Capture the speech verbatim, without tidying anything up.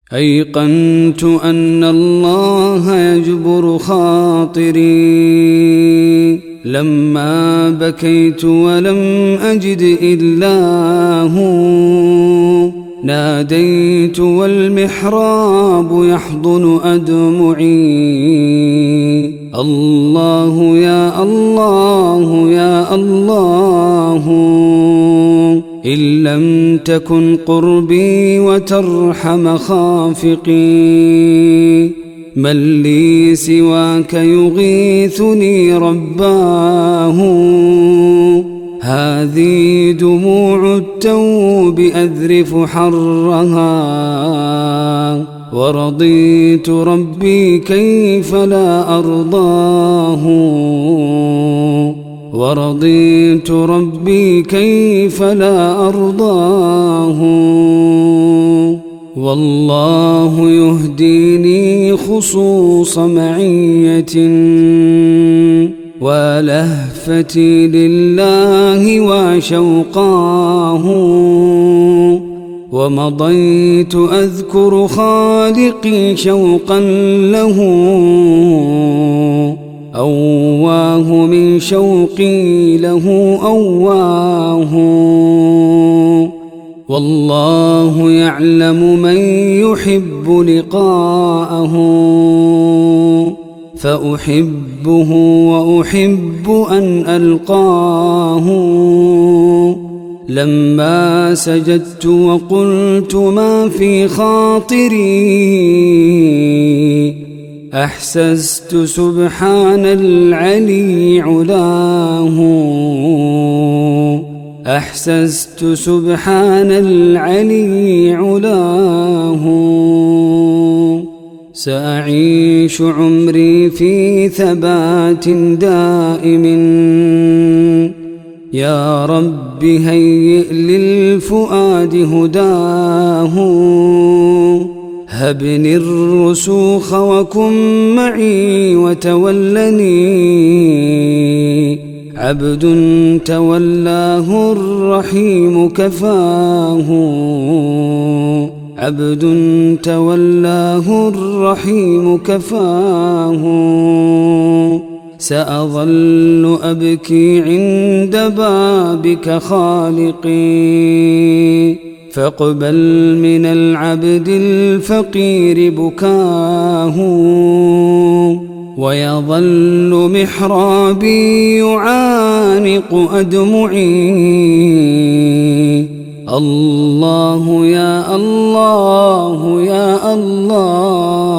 أيقنت أن الله يجبر خاطري لما بكيت ولم أجد إلا هو، ناديت والمحراب يحضن أدمعي، الله يا الله يا الله، إن لم تكن قربي وترحم خافقي، من لي سواك يغيثني رباه، هذه دموع التوب أذرف حرها، ورضيت ربي كيف لا أرضاه، ورضيت ربي كيف لا أرضاه، والله يهديني خصوص معية، ولهفتي لله وشوقاه، ومضيت أذكر خالقي شوقا له، أواه من شوقي له أواه، والله يعلم من يحب لقاءه، فأحبه وأحب أن ألقاه، لما سجدت وقلت ما في خاطري، أحسست سبحان العلي علاه، أحسست سبحان العلي علاه، سأعيش عمري في ثبات دائم، يا رب هيئ للفؤاد هداه، هبني الرسوخ وكن معي وتولني، عبد تولاه الرحيم كفاه، عبد تولاه الرحيم كفاه، سأظل أبكي عند بابك خالقي، فاقبل من العبد الفقير بكاه، ويظل محرابي يعانق أدمعي، الله يا الله يا الله،